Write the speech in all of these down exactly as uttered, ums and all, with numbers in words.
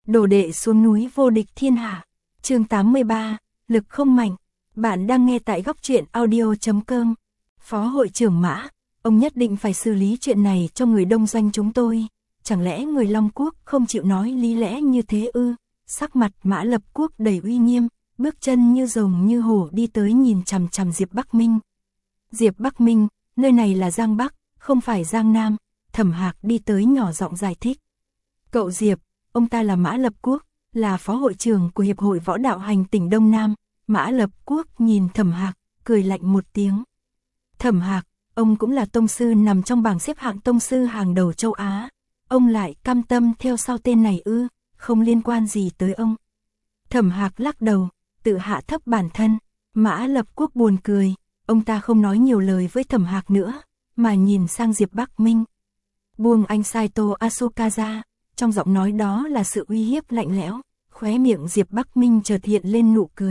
Đồ đệ xuống núi vô địch thiên hạ. Chương tám mươi ba, lực không mạnh. Bạn đang nghe tại góc truyện audio chấm com. Phó hội trưởng Mã, ông nhất định phải xử lý chuyện này cho người đông doanh chúng tôi. Chẳng lẽ người Long Quốc không chịu nói lý lẽ như thế ư? Sắc mặt Mã Lập Quốc đầy uy nghiêm, bước chân như rồng như hổ đi tới nhìn chằm chằm Diệp Bắc Minh. Diệp Bắc Minh, nơi này là Giang Bắc, không phải Giang Nam. Thẩm Hạc đi tới nhỏ giọng giải thích. Cậu Diệp, ông ta là Mã Lập Quốc, là phó hội trưởng của Hiệp hội Võ Đạo Hành tỉnh Đông Nam. Mã Lập Quốc nhìn Thẩm Hạc, cười lạnh một tiếng. Thẩm Hạc, ông cũng là tông sư nằm trong bảng xếp hạng tông sư hàng đầu châu Á. Ông lại cam tâm theo sau tên này ư, không liên quan gì tới ông. Thẩm Hạc lắc đầu, tự hạ thấp bản thân. Mã Lập Quốc buồn cười, ông ta không nói nhiều lời với Thẩm Hạc nữa, mà nhìn sang Diệp Bắc Minh. Buông anh Saito Asuka ra, trong giọng nói đó là sự uy hiếp lạnh lẽo, khóe miệng Diệp Bắc Minh chợt hiện lên nụ cười.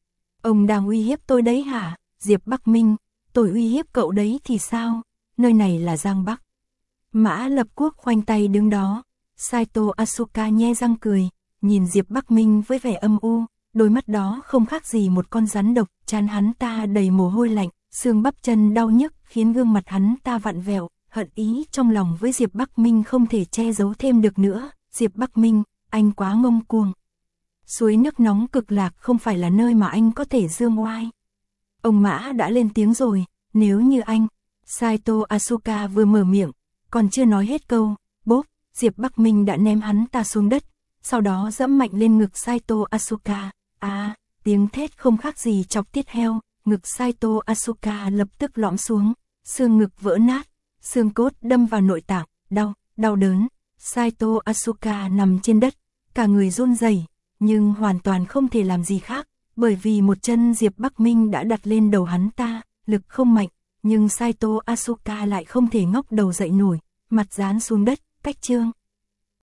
Ông đang uy hiếp tôi đấy hả? Diệp Bắc Minh, tôi uy hiếp cậu đấy thì sao? Nơi này là Giang Bắc. Mã Lập Quốc khoanh tay đứng đó, Saito Asuka nhe răng cười, nhìn Diệp Bắc Minh với vẻ âm u, đôi mắt đó không khác gì một con rắn độc, trán hắn ta đầy mồ hôi lạnh, xương bắp chân đau nhức khiến gương mặt hắn ta vặn vẹo, hận ý trong lòng với Diệp Bắc Minh không thể che giấu thêm được nữa. Diệp Bắc Minh, anh quá ngông cuồng. Suối nước nóng Cực Lạc không phải là nơi mà anh có thể dương oai. Ông Mã đã lên tiếng rồi, nếu như anh, Saito Asuka vừa mở miệng, còn chưa nói hết câu, bốp, Diệp Bắc Minh đã ném hắn ta xuống đất, sau đó dẫm mạnh lên ngực Saito Asuka. À, tiếng thét không khác gì chọc tiết heo, ngực Saito Asuka lập tức lõm xuống, xương ngực vỡ nát, xương cốt đâm vào nội tạng, đau, đau đớn. Saito Asuka nằm trên đất, cả người run rẩy, nhưng hoàn toàn không thể làm gì khác, bởi vì một chân Diệp Bắc Minh đã đặt lên đầu hắn ta, lực không mạnh, nhưng Saito Asuka lại không thể ngóc đầu dậy nổi, mặt dán xuống đất, cách chương.